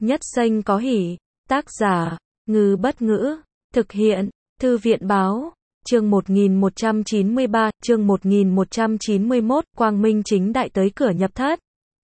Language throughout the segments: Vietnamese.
Nhất Xanh có hỉ. Tác giả, Ngư Bất Ngữ. Thực hiện, Thư viện Báo. Chương 1193, chương 1191, Quang Minh chính đại tới cửa nhập thất.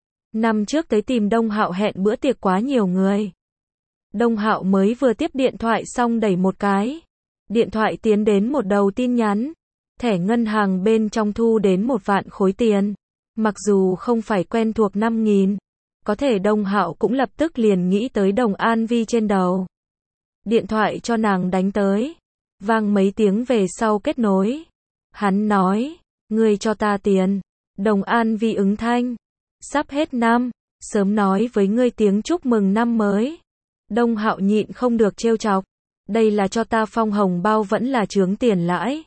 Năm trước tới tìm Đông Hạo hẹn bữa tiệc quá nhiều người. Đông Hạo mới vừa tiếp điện thoại xong đẩy một cái. Điện thoại tiến đến một đầu tin nhắn. Thẻ ngân hàng bên trong thu đến 1 vạn khối tiền. Mặc dù không phải quen thuộc 5.000, có thể Đông Hạo cũng lập tức liền nghĩ tới Đồng An Vi trên đầu. Điện thoại cho nàng đánh tới. Vang mấy tiếng về sau kết nối. Hắn nói, ngươi cho ta tiền. Đồng An Vi ứng thanh. Sắp hết năm, sớm nói với ngươi tiếng chúc mừng năm mới. Đông Hạo nhịn không được trêu chọc. Đây là cho ta phong hồng bao vẫn là chướng tiền lãi.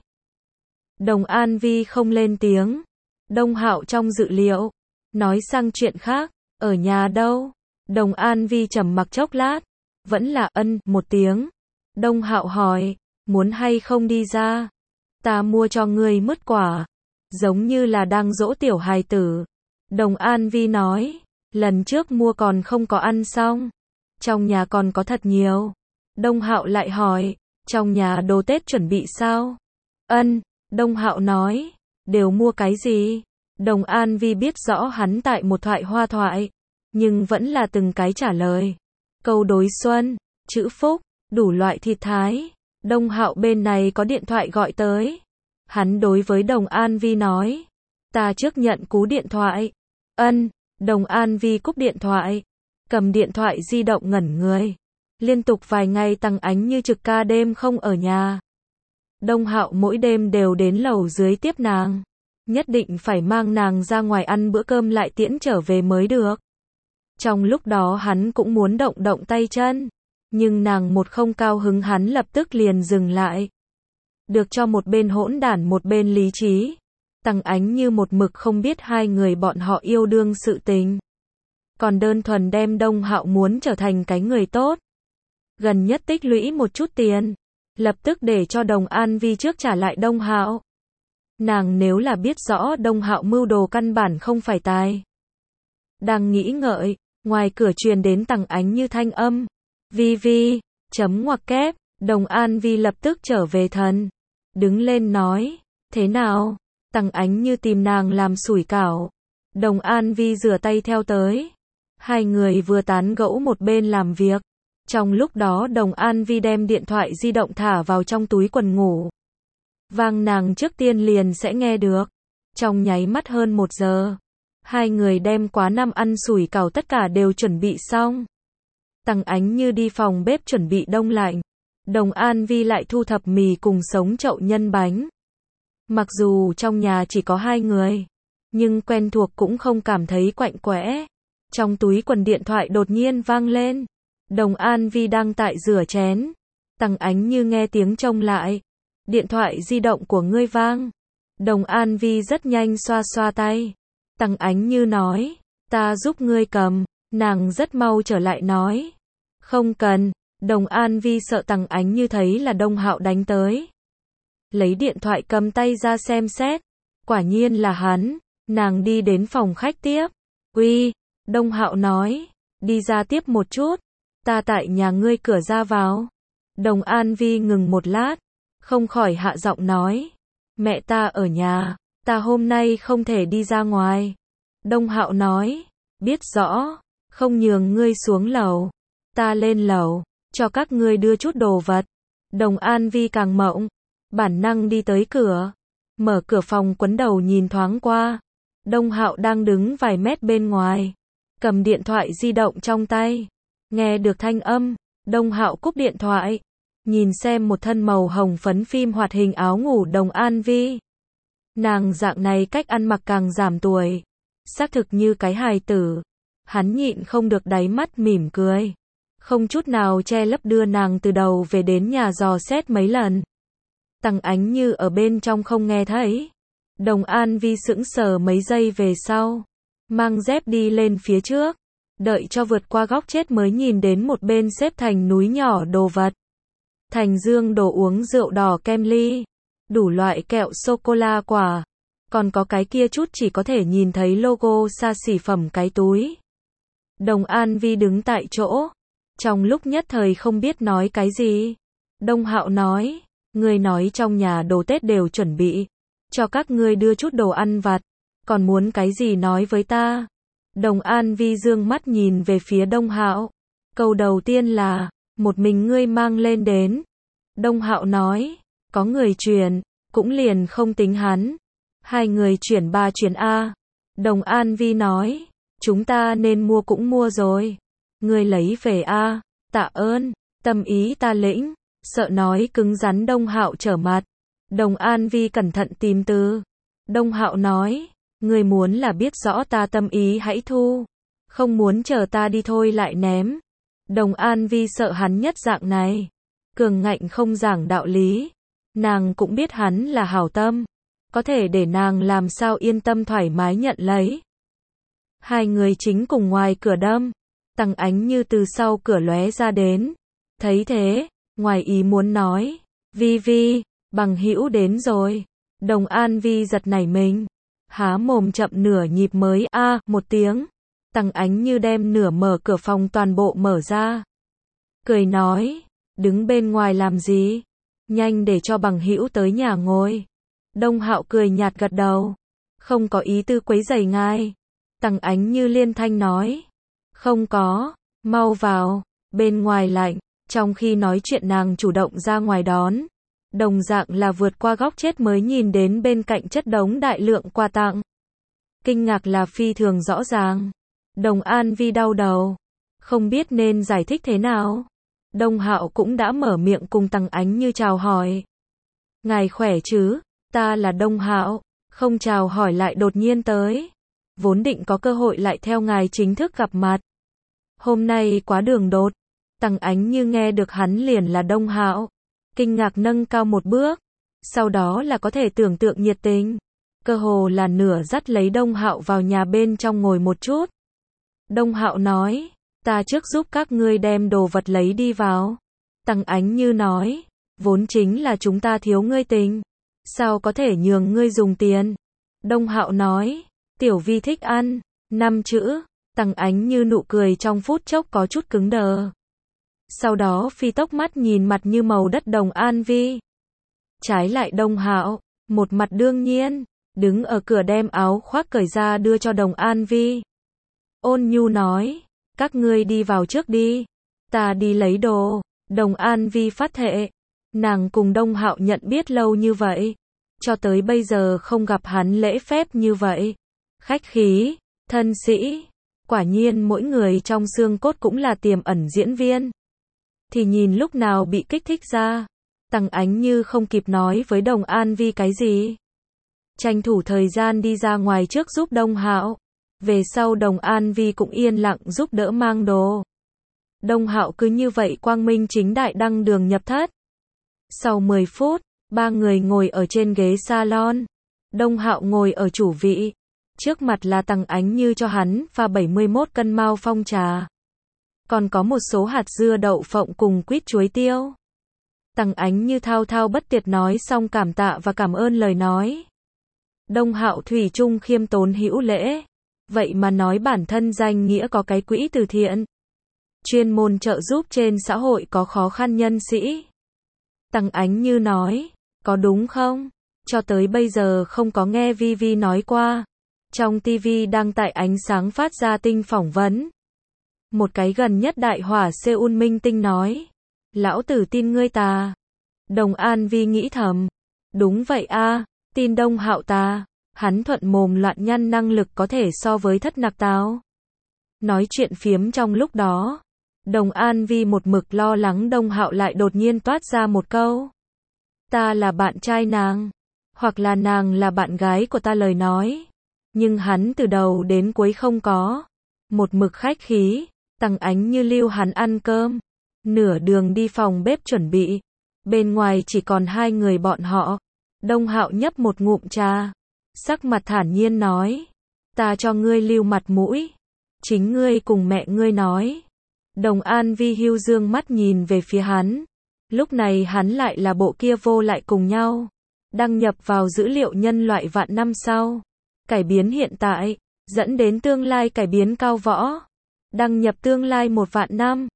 Đồng An Vi không lên tiếng. Đông Hạo trong dự liệu. Nói sang chuyện khác. Ở nhà đâu? Đồng An Vi trầm mặc chốc lát. Vẫn là ân một tiếng. Đông Hạo hỏi. Muốn hay không đi ra? Ta mua cho ngươi mứt quả. Giống như là đang dỗ tiểu hài tử. Đồng An Vi nói. Lần trước mua còn không có ăn xong. Trong nhà còn có thật nhiều. Đông Hạo lại hỏi. Trong nhà đồ Tết chuẩn bị sao? Ân. Đông Hạo nói. Đều mua cái gì? Đồng An Vi biết rõ hắn tại một thoại hoa thoại. Nhưng vẫn là từng cái trả lời. Câu đối xuân, chữ phúc, đủ loại thịt thái. Đông Hạo bên này có điện thoại gọi tới. Hắn đối với Đồng An Vi nói. Ta trước nhận cú điện thoại. Ân. Đồng An Vi cúp điện thoại. Cầm điện thoại di động ngẩn người. Liên tục vài ngày Tăng Ánh Như trực ca đêm không ở nhà. Đông Hạo mỗi đêm đều đến lầu dưới tiếp nàng. Nhất định phải mang nàng ra ngoài ăn bữa cơm lại tiễn trở về mới được. Trong lúc đó hắn cũng muốn động động tay chân. Nhưng nàng một không cao hứng hắn lập tức liền dừng lại. Được cho một bên hỗn đản một bên lý trí. Tăng Ánh Như một mực không biết hai người bọn họ yêu đương sự tình. Còn đơn thuần đem Đông Hạo muốn trở thành cái người tốt. Gần nhất tích lũy một chút tiền. Lập tức để cho Đồng An Vi trước trả lại Đông Hạo. Nàng nếu là biết rõ Đông Hạo mưu đồ căn bản không phải tài. Đang nghĩ ngợi, ngoài cửa truyền đến Tăng Ánh Như thanh âm. Vi Vi, chấm ngoặc kép, Đồng An Vi lập tức trở về thần. Đứng lên nói, thế nào? Tăng Ánh Như tìm nàng làm sủi cảo. Đồng An Vi rửa tay theo tới. Hai người vừa tán gẫu một bên làm việc. Trong lúc đó Đồng An Vi đem điện thoại di động thả vào trong túi quần ngủ. Vang nàng trước tiên liền sẽ nghe được. Trong nháy mắt hơn 1 giờ. Hai người đem quá năm ăn sủi cảo tất cả đều chuẩn bị xong. Tăng Ánh Như đi phòng bếp chuẩn bị đông lạnh. Đồng An Vi lại thu thập mì cùng sống chậu nhân bánh. Mặc dù trong nhà chỉ có 2 người. Nhưng quen thuộc cũng không cảm thấy quạnh quẽ. Trong túi quần điện thoại đột nhiên vang lên. Đồng An Vi đang tại rửa chén. Tăng Ánh Như nghe tiếng trông lại. Điện thoại di động của ngươi vang. Đồng An Vi rất nhanh xoa xoa tay. Tăng Ánh Như nói. Ta giúp ngươi cầm. Nàng rất mau trở lại nói. Không cần. Đồng An Vi sợ Tăng Ánh Như thấy là Đông Hạo đánh tới. Lấy điện thoại cầm tay ra xem xét. Quả nhiên là hắn. Nàng đi đến phòng khách tiếp. Uy. Đông Hạo nói. Đi ra tiếp một chút. Ta tại nhà ngươi cửa ra vào. Đồng An Vi ngừng một lát. Không khỏi hạ giọng nói. Mẹ ta ở nhà. Ta hôm nay không thể đi ra ngoài. Đông Hạo nói. Biết rõ. Không nhường ngươi xuống lầu. Ta lên lầu. Cho các ngươi đưa chút đồ vật. Đồng An Vi càng mộng. Bản năng đi tới cửa. Mở cửa phòng quấn đầu nhìn thoáng qua. Đông Hạo đang đứng vài mét bên ngoài. Cầm điện thoại di động trong tay. Nghe được thanh âm. Đông Hạo cúp điện thoại. Nhìn xem một thân màu hồng phấn phim hoạt hình áo ngủ Đồng An Vi. Nàng dạng này cách ăn mặc càng giảm tuổi. Xác thực như cái hài tử. Hắn nhịn không được đáy mắt mỉm cười. Không chút nào che lấp đưa nàng từ đầu về đến nhà dò xét mấy lần. Tăng Ánh Như ở bên trong không nghe thấy. Đồng An Vi sững sờ mấy giây về sau. Mang dép đi lên phía trước. Đợi cho vượt qua góc chết mới nhìn đến một bên xếp thành núi nhỏ đồ vật. Thành dương đồ uống rượu đỏ kem ly. Đủ loại kẹo sô-cô-la quả. Còn có cái kia chút chỉ có thể nhìn thấy logo xa xỉ phẩm cái túi. Đồng An Vi đứng tại chỗ. Trong lúc nhất thời không biết nói cái gì. Đông Hạo nói, ngươi nói trong nhà đồ Tết đều chuẩn bị, cho các ngươi đưa chút đồ ăn vặt, còn muốn cái gì nói với ta. Đồng An Vi dương mắt nhìn về phía Đông Hạo. Câu đầu tiên là, một mình ngươi mang lên đến. Đông Hạo nói, có người chuyển, cũng liền không tính hắn. Hai người chuyển 3 chuyến A. Đồng An Vi nói, chúng ta nên mua cũng mua rồi. Ngươi lấy về A, tạ ơn, tâm ý ta lĩnh. Sợ nói cứng rắn Đông Hạo trở mặt. Đồng An Vi cẩn thận tìm từ. Đông Hạo nói, ngươi muốn là biết rõ ta tâm ý hãy thu. Không muốn chờ ta đi thôi lại ném. Đồng An Vi sợ hắn nhất dạng này. Cường ngạnh không giảng đạo lý. Nàng cũng biết hắn là hảo tâm. Có thể để nàng làm sao yên tâm thoải mái nhận lấy. Hai người chính cùng ngoài cửa đâm. Tằng Ánh Như từ sau cửa lóe ra đến. Thấy thế, ngoài ý muốn nói, Vi Vi, bằng hữu đến rồi. Đồng An Vi giật nảy mình. Há mồm chậm nửa nhịp mới một tiếng. Tằng Ánh Như đem nửa mở cửa phòng toàn bộ mở ra. Cười nói, đứng bên ngoài làm gì? Nhanh để cho bằng hữu tới nhà ngồi. Đông Hạo cười nhạt gật đầu. Không có ý tư quấy rầy ngài. Tằng Ánh Như liên thanh nói. Không có, mau vào, bên ngoài lạnh. Trong khi nói chuyện nàng chủ động ra ngoài đón. Đồng dạng là vượt qua góc chết mới nhìn đến bên cạnh chất đống đại lượng quà tặng. Kinh ngạc là phi thường rõ ràng. Đồng An Vi đau đầu. Không biết nên giải thích thế nào. Đông Hạo cũng đã mở miệng cùng Tằng Ánh Như chào hỏi. Ngài khỏe chứ, ta là Đông Hạo. Không chào hỏi lại đột nhiên tới. Vốn định có cơ hội lại theo ngài chính thức gặp mặt. Hôm nay quá đường đột. Tằng Ánh Như nghe được hắn liền là Đông Hạo. Kinh ngạc nâng cao một bước. Sau đó là có thể tưởng tượng nhiệt tình. Cơ hồ là nửa dắt lấy Đông Hạo vào nhà bên trong ngồi một chút. Đông Hạo nói, ta trước giúp các ngươi đem đồ vật lấy đi vào. Tằng Ánh Như nói, vốn chính là chúng ta thiếu ngươi tình. Sao có thể nhường ngươi dùng tiền? Đông Hạo nói, Tiểu Vi thích ăn. 5 chữ. Tằng Ánh Như nụ cười trong phút chốc có chút cứng đờ. Sau đó phi tốc mắt nhìn mặt như màu đất Đồng An Vi. Trái lại Đông Hạo, một mặt đương nhiên, đứng ở cửa đem áo khoác cởi ra đưa cho Đồng An Vi. Ôn nhu nói, các ngươi đi vào trước đi, ta đi lấy đồ. Đồng An Vi phát thệ, nàng cùng Đông Hạo nhận biết lâu như vậy, cho tới bây giờ không gặp hắn lễ phép như vậy. Khách khí, thân sĩ, quả nhiên mỗi người trong xương cốt cũng là tiềm ẩn diễn viên. Thì nhìn lúc nào bị kích thích ra. Tằng Ánh Như không kịp nói với Đồng An Vi cái gì. Tranh thủ thời gian đi ra ngoài trước giúp Đông Hạo. Về sau Đồng An Vi cũng yên lặng giúp đỡ mang đồ. Đông Hạo cứ như vậy quang minh chính đại đăng đường nhập thất. Sau 10 phút, ba người ngồi ở trên ghế salon. Đông Hạo ngồi ở chủ vị. Trước mặt là Tằng Ánh Như cho hắn pha 71 cân mao phong trà. Còn có một số hạt dưa đậu phộng cùng quýt chuối tiêu. Tằng Ánh Như thao thao bất tuyệt nói xong cảm tạ và cảm ơn lời nói. Đông Hạo thủy chung khiêm tốn hữu lễ. Vậy mà nói bản thân danh nghĩa có cái quỹ từ thiện. Chuyên môn trợ giúp trên xã hội có khó khăn nhân sĩ. Tằng Ánh Như nói, có đúng không? Cho tới bây giờ không có nghe Vi Vi nói qua. Trong TV đăng tải ánh sáng phát ra tinh phỏng vấn. Một cái gần nhất đại hỏa Seoul minh tinh nói. Lão tử tin ngươi ta. Đồng An Vi nghĩ thầm. Đúng vậy tin Đông Hạo ta. Hắn thuận mồm loạn nhăn năng lực có thể so với Thất Nặc Táo. Nói chuyện phiếm trong lúc đó. Đồng An Vi một mực lo lắng Đông Hạo lại đột nhiên toát ra một câu. Ta là bạn trai nàng. Hoặc là nàng là bạn gái của ta lời nói. Nhưng hắn từ đầu đến cuối không có. Một mực khách khí. Tằng Ánh Như lưu hắn ăn cơm. Nửa đường đi phòng bếp chuẩn bị. Bên ngoài chỉ còn hai người bọn họ. Đông Hạo nhấp một ngụm trà. Sắc mặt thản nhiên nói. Ta cho ngươi lưu mặt mũi. Chính ngươi cùng mẹ ngươi nói. Đồng An Vi hưu dương mắt nhìn về phía hắn. Lúc này hắn lại là bộ kia vô lại cùng nhau. Đăng nhập vào dữ liệu nhân loại vạn năm sau. Cải biến hiện tại. Dẫn đến tương lai cải biến cao võ. Đăng nhập tương lai 1 vạn năm.